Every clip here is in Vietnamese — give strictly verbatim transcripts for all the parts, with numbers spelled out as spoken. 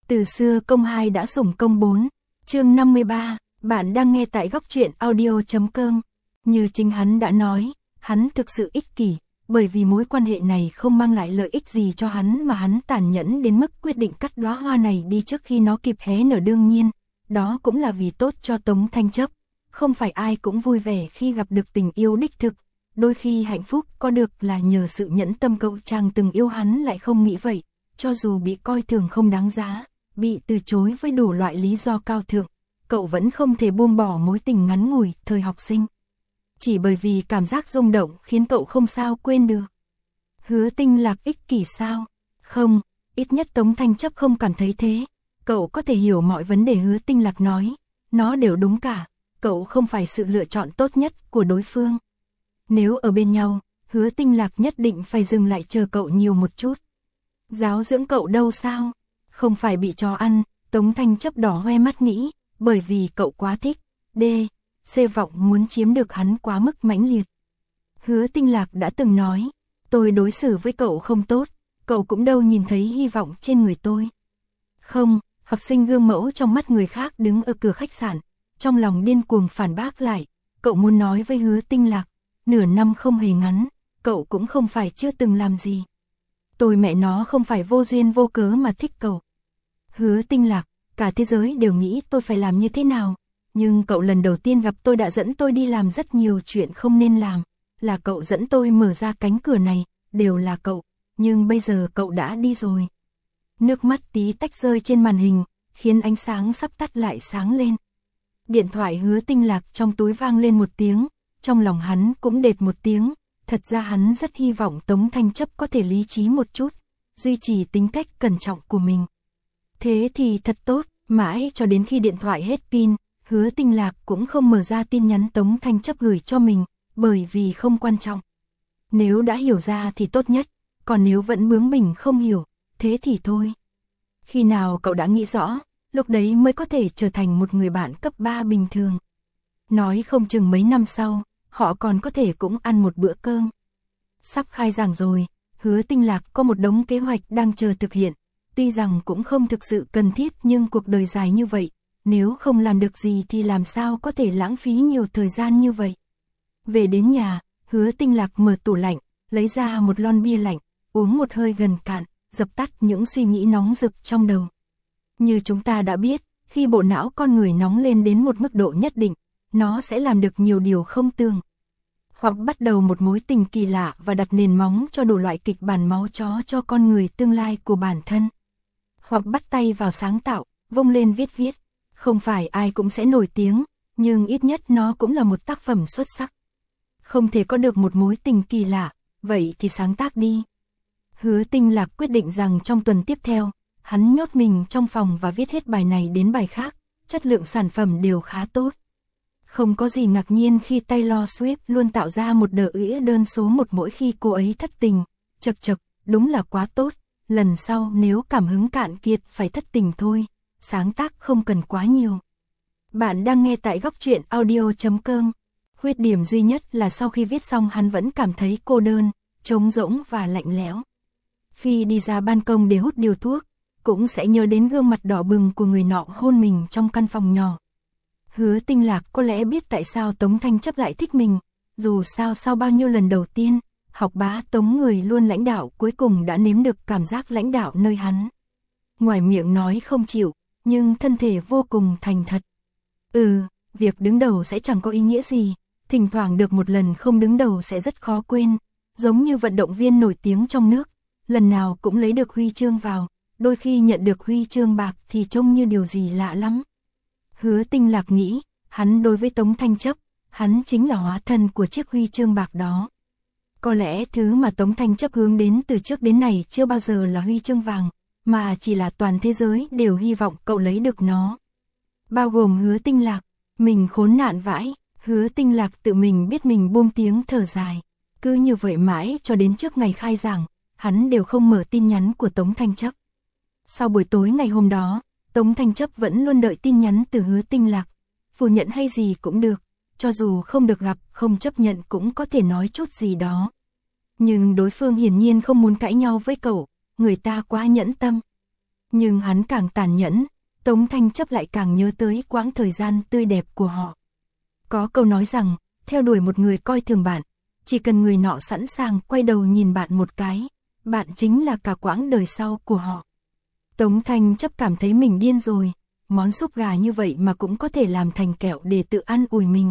Từ xưa công hai đã sủng công bốn. Chương năm mươi ba, bạn đang nghe tại góc truyện audio chấm com. Như chính hắn đã nói, hắn thực sự ích kỷ, bởi vì mối quan hệ này không mang lại lợi ích gì cho hắn mà hắn tàn nhẫn đến mức quyết định cắt đóa hoa này đi trước khi nó kịp hé nở. Đương nhiên, đó cũng là vì tốt cho Tống Thanh Chấp. Không phải ai cũng vui vẻ khi gặp được tình yêu đích thực, đôi khi hạnh phúc có được là nhờ sự nhẫn tâm. Cậu chàng từng yêu hắn lại không nghĩ vậy, cho dù bị coi thường không đáng giá, bị từ chối với đủ loại lý do cao thượng, cậu vẫn không thể buông bỏ mối tình ngắn ngủi thời học sinh. Chỉ bởi vì cảm giác rung động khiến cậu không sao quên được. Hứa Tinh Lạc ích kỷ sao? Không, ít nhất Tống Thanh Chấp không cảm thấy thế. Cậu có thể hiểu mọi vấn đề Hứa Tinh Lạc nói, nó đều đúng cả. Cậu không phải sự lựa chọn tốt nhất của đối phương. Nếu ở bên nhau, Hứa Tinh Lạc nhất định phải dừng lại chờ cậu nhiều một chút. Giáo dưỡng cậu đâu sao? Không phải bị chó ăn, Tống Thanh Chấp đỏ hoe mắt nghĩ, bởi vì cậu quá thích. D. C vọng muốn chiếm được hắn quá mức mãnh liệt. Hứa Tinh Lạc đã từng nói, tôi đối xử với cậu không tốt, cậu cũng đâu nhìn thấy hy vọng trên người tôi. Không, học sinh gương mẫu trong mắt người khác đứng ở cửa khách sạn, trong lòng điên cuồng phản bác lại, cậu muốn nói với Hứa Tinh Lạc, nửa năm không hề ngắn, cậu cũng không phải chưa từng làm gì. Tôi mẹ nó không phải vô duyên vô cớ mà thích cậu. Hứa Tinh Lạc, cả thế giới đều nghĩ tôi phải làm như thế nào, nhưng cậu lần đầu tiên gặp tôi đã dẫn tôi đi làm rất nhiều chuyện không nên làm, là cậu dẫn tôi mở ra cánh cửa này, đều là cậu, nhưng bây giờ cậu đã đi rồi. Nước mắt tí tách rơi trên màn hình, khiến ánh sáng sắp tắt lại sáng lên. Điện thoại Hứa Tinh Lạc trong túi vang lên một tiếng, trong lòng hắn cũng đệt một tiếng, thật ra hắn rất hy vọng Tống Thanh Chấp có thể lý trí một chút, duy trì tính cách cẩn trọng của mình. Thế thì thật tốt, mãi cho đến khi điện thoại hết pin, Hứa Tinh Lạc cũng không mở ra tin nhắn Tống Thanh Chấp gửi cho mình, bởi vì không quan trọng. Nếu đã hiểu ra thì tốt nhất, còn nếu vẫn bướng bỉnh không hiểu, thế thì thôi. Khi nào cậu đã nghĩ rõ, lúc đấy mới có thể trở thành một người bạn cấp ba bình thường. Nói không chừng mấy năm sau, họ còn có thể cũng ăn một bữa cơm. Sắp khai giảng rồi, Hứa Tinh Lạc có một đống kế hoạch đang chờ thực hiện. Tuy rằng cũng không thực sự cần thiết nhưng cuộc đời dài như vậy, nếu không làm được gì thì làm sao có thể lãng phí nhiều thời gian như vậy. Về đến nhà, Hứa Tinh Lạc mở tủ lạnh, lấy ra một lon bia lạnh, uống một hơi gần cạn, dập tắt những suy nghĩ nóng rực trong đầu. Như chúng ta đã biết, khi bộ não con người nóng lên đến một mức độ nhất định, nó sẽ làm được nhiều điều không tưởng. Hoặc bắt đầu một mối tình kỳ lạ và đặt nền móng cho đủ loại kịch bản máu chó cho con người tương lai của bản thân. Hoặc bắt tay vào sáng tạo, vung lên viết viết. Không phải ai cũng sẽ nổi tiếng, nhưng ít nhất nó cũng là một tác phẩm xuất sắc. Không thể có được một mối tình kỳ lạ, vậy thì sáng tác đi. Hứa Tinh Lạc quyết định rằng trong tuần tiếp theo, hắn nhốt mình trong phòng và viết hết bài này đến bài khác, chất lượng sản phẩm đều khá tốt. Không có gì ngạc nhiên khi Taylor Swift luôn tạo ra một đờ ĩa đơn số một mỗi khi cô ấy thất tình. Chật chật, đúng là quá tốt, lần sau nếu cảm hứng cạn kiệt phải thất tình thôi, sáng tác không cần quá nhiều. Bạn đang nghe tại góc truyện audio chấm com. Khuyết điểm duy nhất là sau khi viết xong hắn vẫn cảm thấy cô đơn, trống rỗng và lạnh lẽo. Khi đi ra ban công để hút điều thuốc, cũng sẽ nhớ đến gương mặt đỏ bừng của người nọ hôn mình trong căn phòng nhỏ. Hứa Tinh Lạc có lẽ biết tại sao Tống Thanh Chấp lại thích mình, dù sao sau bao nhiêu lần đầu tiên, học bá Tống người luôn lãnh đạo cuối cùng đã nếm được cảm giác lãnh đạo nơi hắn. Ngoài miệng nói không chịu, nhưng thân thể vô cùng thành thật. Ừ, việc đứng đầu sẽ chẳng có ý nghĩa gì, thỉnh thoảng được một lần không đứng đầu sẽ rất khó quên, giống như vận động viên nổi tiếng trong nước, lần nào cũng lấy được huy chương vào, đôi khi nhận được huy chương bạc thì trông như điều gì lạ lắm. Hứa Tinh Lạc nghĩ, hắn đối với Tống Thanh Chấp, hắn chính là hóa thân của chiếc huy chương bạc đó. Có lẽ thứ mà Tống Thanh Chấp hướng đến từ trước đến nay chưa bao giờ là huy chương vàng, mà chỉ là toàn thế giới đều hy vọng cậu lấy được nó. Bao gồm Hứa Tinh Lạc, mình khốn nạn vãi, Hứa Tinh Lạc tự mình biết mình buông tiếng thở dài. Cứ như vậy mãi cho đến trước ngày khai giảng, hắn đều không mở tin nhắn của Tống Thanh Chấp. Sau buổi tối ngày hôm đó, Tống Thanh Chấp vẫn luôn đợi tin nhắn từ Hứa Tinh Lạc. Phủ nhận hay gì cũng được, cho dù không được gặp, không chấp nhận cũng có thể nói chút gì đó. Nhưng đối phương hiển nhiên không muốn cãi nhau với cậu, người ta quá nhẫn tâm. Nhưng hắn càng tàn nhẫn, Tống Thanh Chấp lại càng nhớ tới quãng thời gian tươi đẹp của họ. Có câu nói rằng, theo đuổi một người coi thường bạn, chỉ cần người nọ sẵn sàng quay đầu nhìn bạn một cái, bạn chính là cả quãng đời sau của họ. Tống Thanh Chấp cảm thấy mình điên rồi, món súp gà như vậy mà cũng có thể làm thành kẹo để tự ăn ủi mình.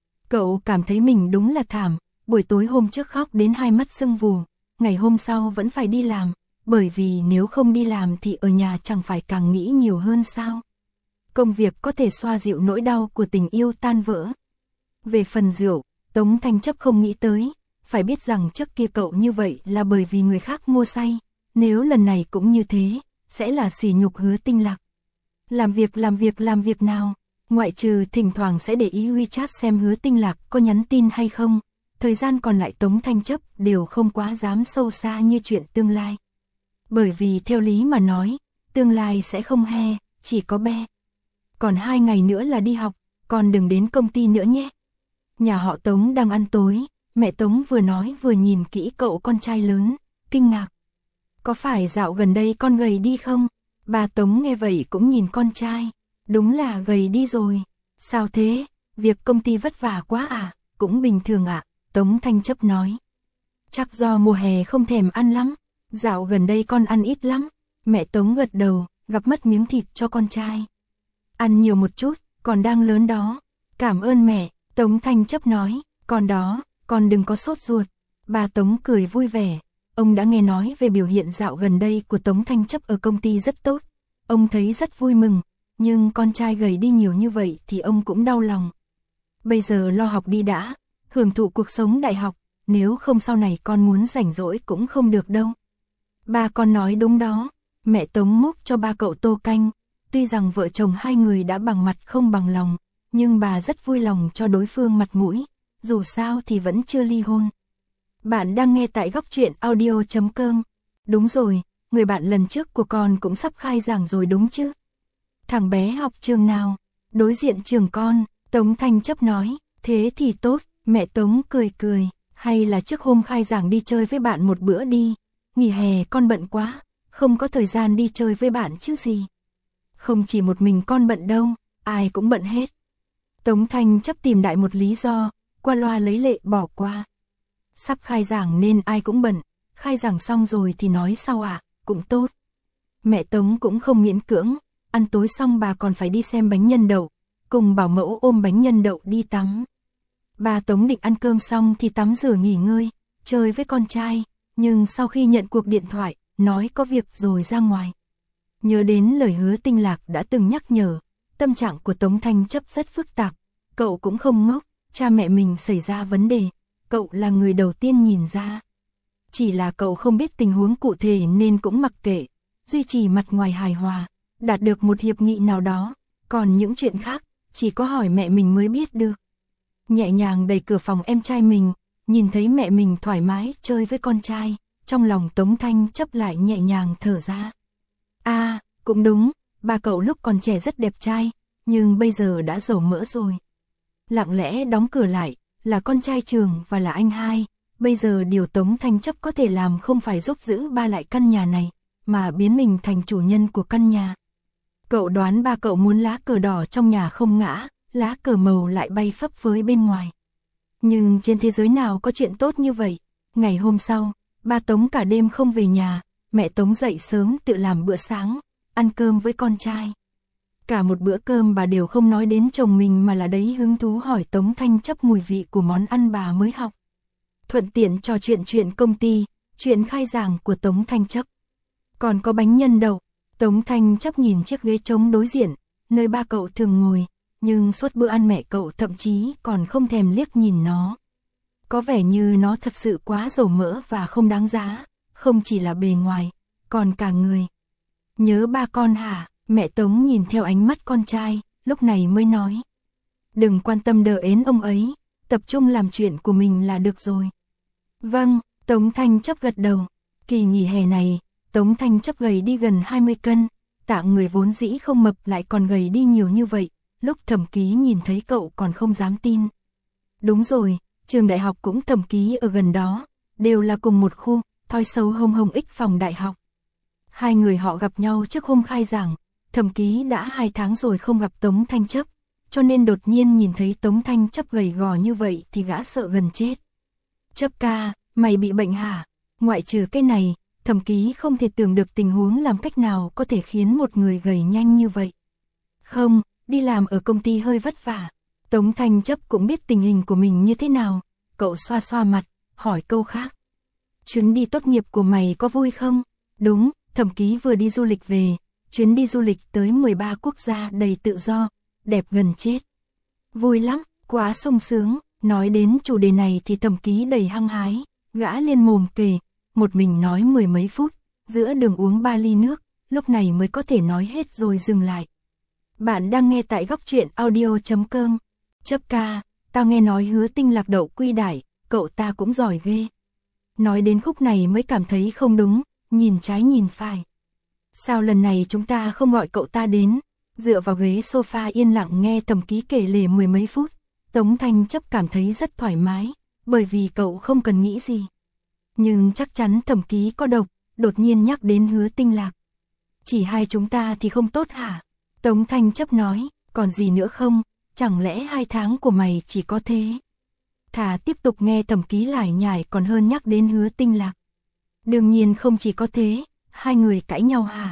Cậu cảm thấy mình đúng là thảm, buổi tối hôm trước khóc đến hai mắt sưng vù, ngày hôm sau vẫn phải đi làm, bởi vì nếu không đi làm thì ở nhà chẳng phải càng nghĩ nhiều hơn sao. Công việc có thể xoa dịu nỗi đau của tình yêu tan vỡ. Về phần rượu, Tống Thanh Chấp không nghĩ tới, phải biết rằng trước kia cậu như vậy là bởi vì người khác mua say, nếu lần này cũng như thế, sẽ là sỉ nhục Hứa Tinh Lạc. Làm việc làm việc làm việc nào, ngoại trừ thỉnh thoảng sẽ để ý WeChat xem Hứa Tinh Lạc có nhắn tin hay không, thời gian còn lại Tống Thanh Chấp đều không quá dám sâu xa như chuyện tương lai. Bởi vì theo lý mà nói, tương lai sẽ không he, chỉ có be. Còn hai ngày nữa là đi học, còn đừng đến công ty nữa nhé. Nhà họ Tống đang ăn tối, mẹ Tống vừa nói vừa nhìn kỹ cậu con trai lớn, kinh ngạc. Có phải dạo gần đây con gầy đi không? Bà Tống nghe vậy cũng nhìn con trai, đúng là gầy đi rồi. Sao thế, việc công ty vất vả quá à? Cũng bình thường ạ, à? Tống Thanh Chấp nói. Chắc do mùa hè không thèm ăn lắm, dạo gần đây con ăn ít lắm. Mẹ Tống gật đầu, gặp mất miếng thịt cho con trai. Ăn nhiều một chút, còn đang lớn đó. Cảm ơn mẹ, Tống Thanh Chấp nói, còn đó, con đừng có sốt ruột. Bà Tống cười vui vẻ, ông đã nghe nói về biểu hiện dạo gần đây của Tống Thanh Chấp ở công ty rất tốt. Ông thấy rất vui mừng, nhưng con trai gầy đi nhiều như vậy thì ông cũng đau lòng. Bây giờ lo học đi đã, hưởng thụ cuộc sống đại học, nếu không sau này con muốn rảnh rỗi cũng không được đâu. Ba con nói đúng đó, mẹ Tống múc cho ba cậu tô canh, tuy rằng vợ chồng hai người đã bằng mặt không bằng lòng, nhưng bà rất vui lòng cho đối phương mặt mũi, dù sao thì vẫn chưa ly hôn. Bạn đang nghe tại góc truyện audio chấm com. Đúng rồi, người bạn lần trước của con cũng sắp khai giảng rồi đúng chứ? Thằng bé học trường nào? Đối diện trường con, Tống Thanh Chấp nói, thế thì tốt, mẹ Tống cười cười, hay là trước hôm khai giảng đi chơi với bạn một bữa đi, nghỉ hè con bận quá, không có thời gian đi chơi với bạn chứ gì. Không chỉ một mình con bận đâu, ai cũng bận hết. Tống Thanh Chấp tìm đại một lý do, qua loa lấy lệ bỏ qua. Sắp khai giảng nên ai cũng bận, khai giảng xong rồi thì nói sau ạ, à, cũng tốt. Mẹ Tống cũng không miễn cưỡng, ăn tối xong bà còn phải đi xem bánh nhân đậu, cùng bảo mẫu ôm bánh nhân đậu đi tắm. Bà Tống định ăn cơm xong thì tắm rửa nghỉ ngơi, chơi với con trai, nhưng sau khi nhận cuộc điện thoại, nói có việc rồi ra ngoài. Nhớ đến lời Hứa Tinh Lạc đã từng nhắc nhở, tâm trạng của Tống Thanh Chấp rất phức tạp, cậu cũng không ngốc, cha mẹ mình xảy ra vấn đề, cậu là người đầu tiên nhìn ra. Chỉ là cậu không biết tình huống cụ thể nên cũng mặc kệ, duy trì mặt ngoài hài hòa, đạt được một hiệp nghị nào đó, còn những chuyện khác, chỉ có hỏi mẹ mình mới biết được. Nhẹ nhàng đẩy cửa phòng em trai mình, nhìn thấy mẹ mình thoải mái chơi với con trai, trong lòng Tống Thanh Chấp lại nhẹ nhàng thở ra. À, cũng đúng, ba cậu lúc còn trẻ rất đẹp trai, nhưng bây giờ đã dầu mỡ rồi. Lặng lẽ đóng cửa lại, là con trai trường và là anh hai, bây giờ điều Tống Thanh Chấp có thể làm không phải giúp giữ ba lại căn nhà này, mà biến mình thành chủ nhân của căn nhà. Cậu đoán ba cậu muốn lá cờ đỏ trong nhà không ngã, lá cờ màu lại bay phấp phới bên ngoài. Nhưng trên thế giới nào có chuyện tốt như vậy? Ngày hôm sau, ba Tống cả đêm không về nhà, mẹ Tống dậy sớm tự làm bữa sáng, ăn cơm với con trai. Cả một bữa cơm bà đều không nói đến chồng mình mà là đấy hứng thú hỏi Tống Thanh Chấp mùi vị của món ăn bà mới học. Thuận tiện trò chuyện chuyện công ty, chuyện khai giảng của Tống Thanh Chấp. Còn có bánh nhân đậu, Tống Thanh Chấp nhìn chiếc ghế trống đối diện, nơi ba cậu thường ngồi, nhưng suốt bữa ăn mẹ cậu thậm chí còn không thèm liếc nhìn nó. Có vẻ như nó thật sự quá dầu mỡ và không đáng giá, không chỉ là bề ngoài, còn cả người. Nhớ ba con hả? Mẹ Tống nhìn theo ánh mắt con trai, lúc này mới nói. Đừng quan tâm đờ ến ông ấy, tập trung làm chuyện của mình là được rồi. Vâng, Tống Thanh Chấp gật đầu. Kỳ nghỉ hè này, Tống Thanh Chấp gầy đi gần hai mươi cân, tạng người vốn dĩ không mập lại còn gầy đi nhiều như vậy, lúc Thẩm Ký nhìn thấy cậu còn không dám tin. Đúng rồi, trường đại học cũng Thẩm Ký ở gần đó, đều là cùng một khu, thoi sâu hông hông ích phòng đại học. Hai người họ gặp nhau trước hôm khai giảng, Thẩm Ký đã hai tháng rồi không gặp Tống Thanh Chấp, cho nên đột nhiên nhìn thấy Tống Thanh Chấp gầy gò như vậy thì gã sợ gần chết. Chấp ca, mày bị bệnh hả? Ngoại trừ cái này, Thẩm Ký không thể tưởng được tình huống làm cách nào có thể khiến một người gầy nhanh như vậy. Không, đi làm ở công ty hơi vất vả. Tống Thanh Chấp cũng biết tình hình của mình như thế nào, cậu xoa xoa mặt, hỏi câu khác. Chuyến đi tốt nghiệp của mày có vui không? Đúng, Thẩm Ký vừa đi du lịch về, chuyến đi du lịch tới mười ba quốc gia đầy tự do, đẹp gần chết. Vui lắm, quá sung sướng, nói đến chủ đề này thì Thẩm Ký đầy hăng hái, gã liên mồm kể, một mình nói mười mấy phút, giữa đường uống ba ly nước, lúc này mới có thể nói hết rồi dừng lại. Bạn đang nghe tại góc truyện audio chấm com. Chấp ca, tao nghe nói Hứa Tinh Lạc đậu quy đại, cậu ta cũng giỏi ghê. Nói đến khúc này mới cảm thấy không đúng, nhìn trái nhìn phải. Sao lần này chúng ta không gọi cậu ta đến? Dựa vào ghế sofa yên lặng nghe Thẩm Ký kể lể mười mấy phút, Tống Thanh Chấp cảm thấy rất thoải mái, bởi vì cậu không cần nghĩ gì. Nhưng chắc chắn Thẩm Ký có độc, đột nhiên nhắc đến Hứa Tinh Lạc. Chỉ hai chúng ta thì không tốt hả? Tống Thanh Chấp nói, còn gì nữa không? Chẳng lẽ hai tháng của mày chỉ có thế? Thà tiếp tục nghe Thẩm Ký lải nhải còn hơn nhắc đến Hứa Tinh Lạc. Đương nhiên không chỉ có thế, hai người cãi nhau hả?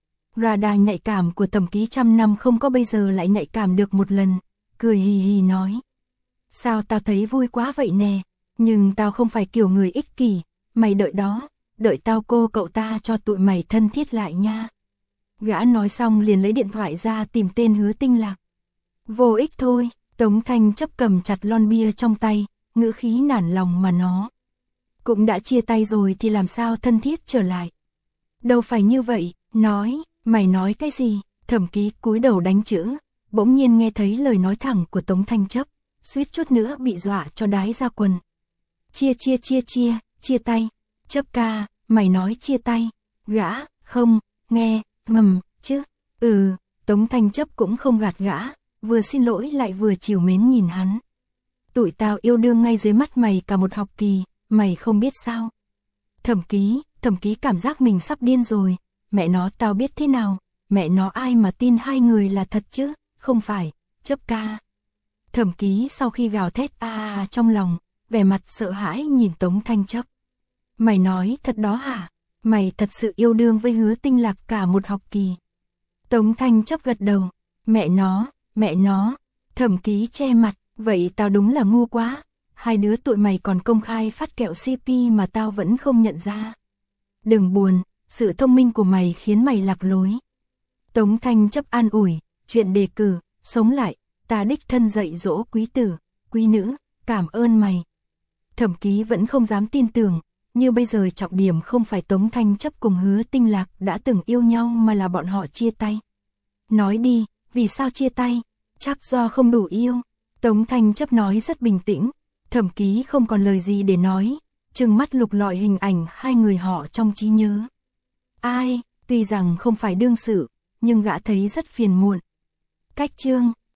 Radar nhạy cảm của Thẩm Ký trăm năm không có bây giờ lại nhạy cảm được một lần, cười hì hì nói. Sao tao thấy vui quá vậy nè, nhưng tao không phải kiểu người ích kỷ, mày đợi đó, đợi tao cô cậu ta cho tụi mày thân thiết lại nha. Gã nói xong liền lấy điện thoại ra tìm tên Hứa Tinh Lạc. Vô ích thôi, Tống Thanh Chấp cầm chặt lon bia trong tay, ngữ khí nản lòng mà nó. Cũng đã chia tay rồi thì làm sao thân thiết trở lại. Đâu phải như vậy, nói, mày nói cái gì? Thẩm Ký cúi đầu đánh chữ, bỗng nhiên nghe thấy lời nói thẳng của Tống Thanh Chấp, suýt chút nữa bị dọa cho đái ra quần. Chia chia chia chia, chia tay. Chấp ca, mày nói chia tay. Gã, không, nghe, mầm, chứ. Ừ, Tống Thanh Chấp cũng không gạt gã, vừa xin lỗi lại vừa trìu mến nhìn hắn. Tụi tao yêu đương ngay dưới mắt mày cả một học kỳ, mày không biết sao. Thẩm Ký, Thẩm Ký cảm giác mình sắp điên rồi, mẹ nó tao biết thế nào, mẹ nó ai mà tin hai người là thật chứ, không phải, Chấp ca. Thẩm Ký sau khi gào thét a à, à trong lòng, vẻ mặt sợ hãi nhìn Tống Thanh Chấp. Mày nói thật đó hả? Mày thật sự yêu đương với Hứa Tinh Lạc cả một học kỳ. Tống Thanh Chấp gật đầu, mẹ nó, mẹ nó. Thẩm Ký che mặt, vậy tao đúng là ngu quá, hai đứa tụi mày còn công khai phát kẹo xê pê mà tao vẫn không nhận ra. Đừng buồn, sự thông minh của mày khiến mày lạc lối. Tống Thanh Chấp an ủi, chuyện đề cử, sống lại, ta đích thân dạy dỗ quý tử, quý nữ, cảm ơn mày. Thẩm Ký vẫn không dám tin tưởng, như bây giờ trọng điểm không phải Tống Thanh Chấp cùng Hứa Tinh Lạc đã từng yêu nhau mà là bọn họ chia tay. Nói đi, vì sao chia tay? Chắc do không đủ yêu. Tống Thanh Chấp nói rất bình tĩnh, Thẩm Ký không còn lời gì để nói, trừng mắt lục lọi hình ảnh hai người họ trong trí nhớ. Ai, tuy rằng không phải đương sự, nhưng gã thấy rất phiền muộn. Cách chương